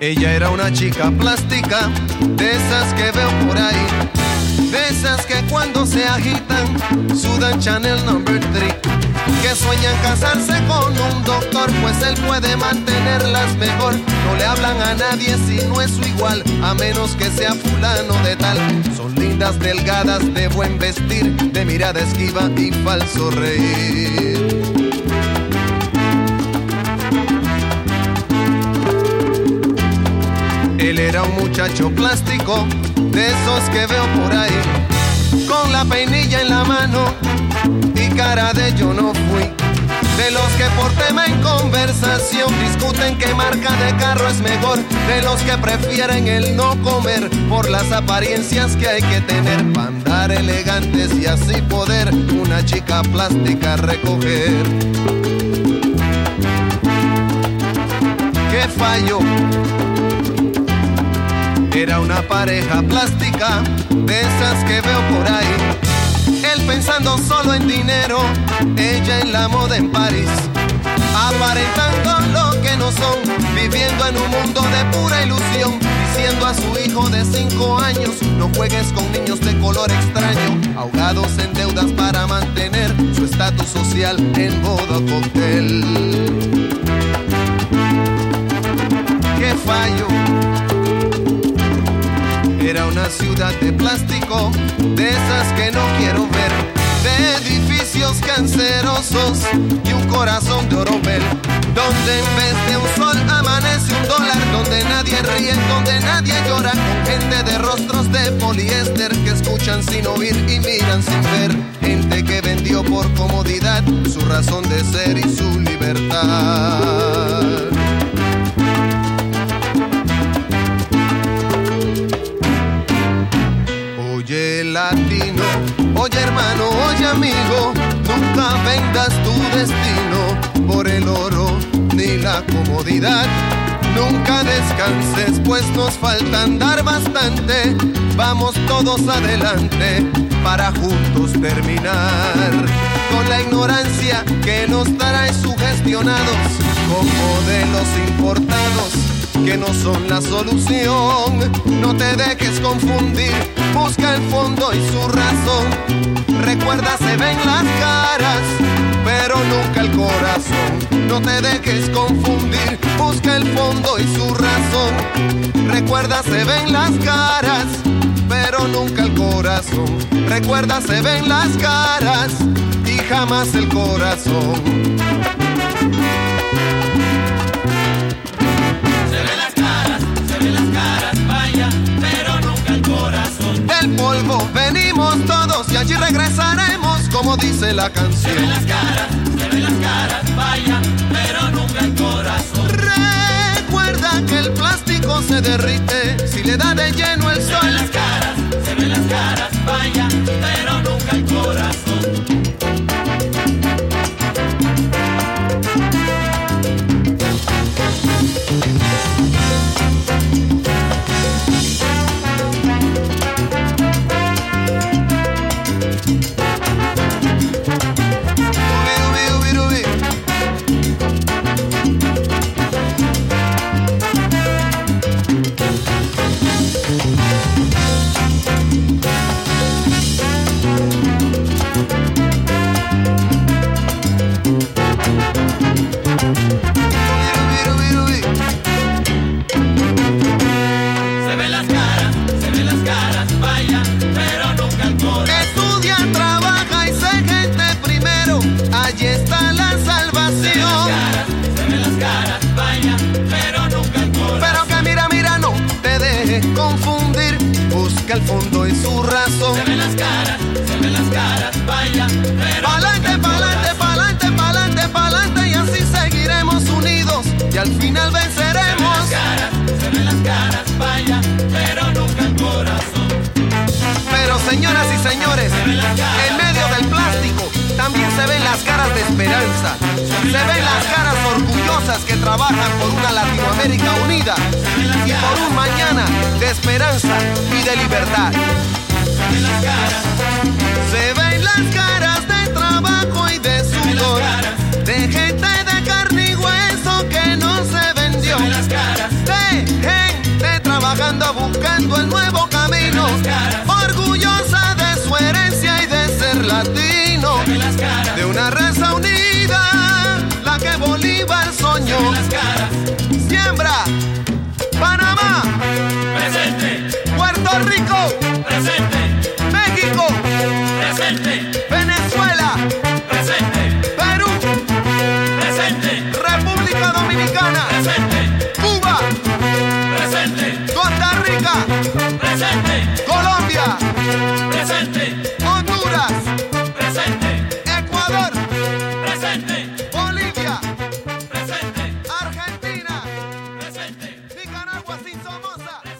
Ella era una chica plástica, de esas que veo por ahí, de esas que cuando se agitan sudan Chanel No. 3, que sueñan casarse con un doctor, pues él puede mantenerlas mejor. No le hablan a nadie si no es su igual, a menos que sea fulano de tal. Son lindas, delgadas, de buen vestir, de mirada esquiva y falso reír. Él era un muchacho plástico, de esos que veo por ahí, con la peinilla en la mano y cara de yo no fui. De los que por tema en conversación discuten qué marca de carro es mejor. De los que prefieren el no comer por las apariencias que hay que tener para andar elegantes y así poder una chica plástica recoger. ¿Qué falló? Era una pareja plástica, de esas que veo por ahí. Él pensando solo en dinero, ella en la moda en París. Aparentando lo que no son, viviendo en un mundo de pura ilusión. Diciendo a su hijo de 5 años, no juegues con niños de color extraño. Ahogados en deudas para mantener su estatus social en boda o cóctel. ¿Qué fallo? Era una ciudad de plástico, de esas que no quiero ver, de edificios cancerosos y un corazón de oropel, donde en vez de un sol amanece un dólar, donde nadie ríe, donde nadie llora, con gente de rostros de poliéster que escuchan sin oír y miran sin ver, gente que vendió por comodidad su razón de ser y su libertad. Oye latino, oye hermano, oye amigo, nunca vendas tu destino por el oro ni la comodidad. Nunca descanses, pues nos falta andar bastante. Vamos todos adelante para juntos terminar con la ignorancia que nos trae sugestionados con modelos importados que no son la solución. No te dejes confundir, busca el fondo y su razón. Recuerda, se ven las caras, pero nunca el corazón. No te dejes confundir, busca el fondo y su razón. Recuerda, se ven las caras, pero nunca el corazón. Recuerda, se ven las caras y jamás el corazón. Del polvo venimos todos y allí regresaremos, como dice la canción. Se ven las caras, vaya, pero nunca el corazón. Recuerda que el plástico se derrite si le da de lleno el sol. Se ven las caras, vaya, pero nunca el corazón. Confundir, busca el fondo y su razón. Se ven las caras, vaya, pero pa'lante, pa'lante, pa'lante, pa'lante, pa'lante, y así seguiremos unidos y al final venceremos. Se ven las caras, vaya, pero nunca el corazón. Pero señoras y señores, en medio del plástico también se ven las caras de esperanza. Se ven las caras orgullosas que trabajan por una Latinoamérica unida y por un mañana de esperanza y de libertad. Se ven las caras de trabajo y de sudor, de gente de carne y hueso que no se vendió, de trabajando, buscando el nuevo camino, orgullosa de su herencia y de ser latino, de una raza unida, la que Bolívar soñó. Siembra, Panamá, presente, Puerto Rico, presente, México, presente, Venezuela, presente, Perú, presente, República Dominicana, presente, Cuba, presente, Costa Rica, presente, Colombia, presente, Honduras, presente, Ecuador, presente, Bolivia, presente, Argentina, presente. Nicaragua sin Somoza.